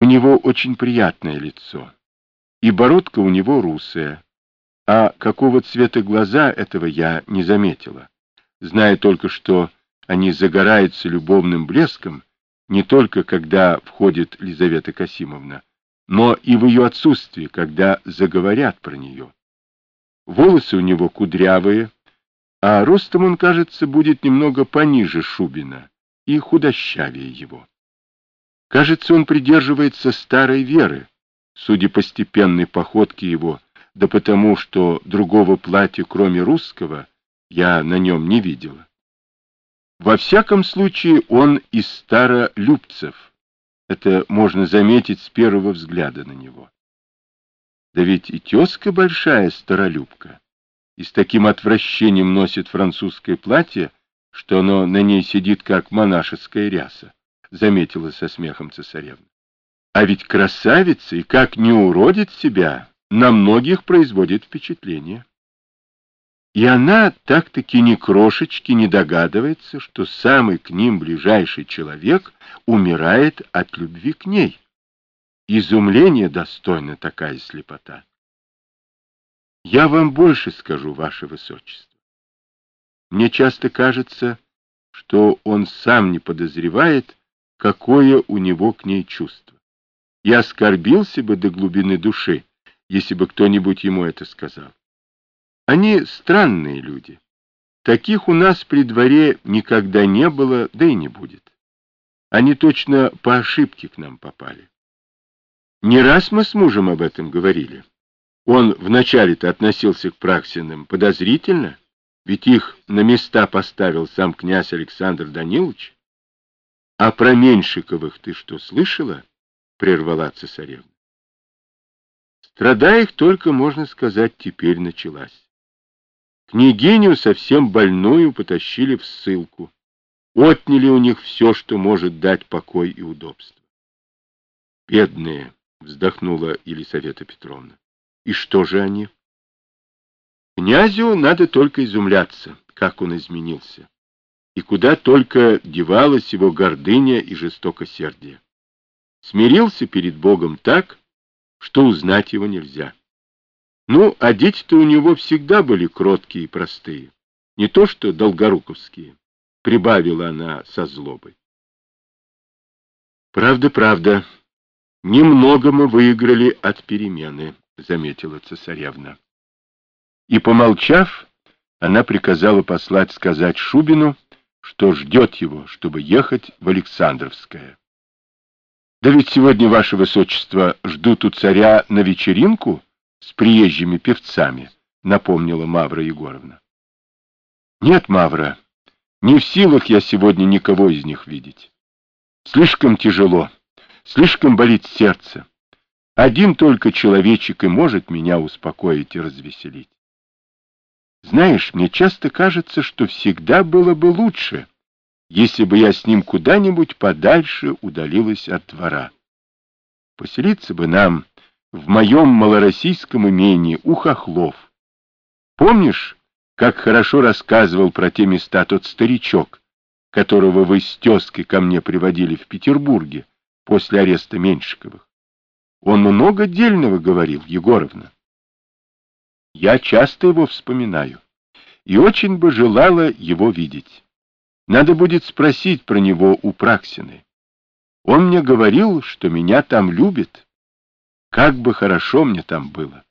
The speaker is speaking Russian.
него очень приятное лицо, и бородка у него русая, а какого цвета глаза, этого я не заметила, зная только, что они загораются любовным блеском не только когда входит Лизавета Касимовна, но и в ее отсутствии, когда заговорят про нее. Волосы у него кудрявые, а ростом он, кажется, будет немного пониже Шубина и худощавее его. Кажется, он придерживается старой веры, судя по степенной походке его, да потому, что другого платья, кроме русского, я на нем не видела. Во всяком случае, он из старолюбцев. Это можно заметить с первого взгляда на него. Да ведь и тезка большая старолюбка, и с таким отвращением носит французское платье, что оно на ней сидит, как монашеская ряса, заметила со смехом цесаревна. А ведь красавица, и как не уродит себя, на многих производит впечатление. И она так-таки ни крошечки не догадывается, что самый к ним ближайший человек умирает от любви к ней. Изумление достойна такая слепота. Я вам больше скажу, ваше высочество. Мне часто кажется, что он сам не подозревает, какое у него к ней чувство. Я оскорбился бы до глубины души, если бы кто-нибудь ему это сказал. Они странные люди. Таких у нас при дворе никогда не было, да и не будет. Они точно по ошибке к нам попали. Не раз мы с мужем об этом говорили. Он вначале-то относился к Праксиным подозрительно, ведь их на места поставил сам князь Александр Данилович. — А про Меньшиковых ты что, слышала? — прервала цесаревна. Страда их только, можно сказать, теперь началась. Княгиню, совсем больную, потащили в ссылку. Отняли у них все, что может дать покой и удобство. Бедные, вздохнула Елисавета Петровна. И что же они? Князю надо только изумляться, как он изменился. И куда только девалась его гордыня и жестокосердие. Смирился перед Богом так, что узнать его нельзя. Ну, а дети-то у него всегда были кроткие и простые, не то что долгоруковские, прибавила она со злобой. Правда, правда, немного мы выиграли от перемены, заметила цесаревна. И, помолчав, она приказала послать сказать Шубину, что ждет его, чтобы ехать в Александровское. Да ведь сегодня, ваше высочество, ждут у царя на вечеринку с приезжими певцами, напомнила Мавра Егоровна. Нет, Мавра, не в силах я сегодня никого из них видеть. Слишком тяжело, слишком болит сердце. Один только человечек и может меня успокоить и развеселить. Знаешь, мне часто кажется, что всегда было бы лучше, если бы я с ним куда-нибудь подальше удалилась от двора. Поселиться бы нам в моем малороссийском имении у Хохлов. Помнишь, как хорошо рассказывал про те места тот старичок, которого вы с тезкой ко мне приводили в Петербурге после ареста Меньшиковых? Он много дельного говорил, Егоровна. Я часто его вспоминаю и очень бы желала его видеть. Надо будет спросить про него у Праксиной. Он мне говорил, что меня там любит. Как бы хорошо мне там было.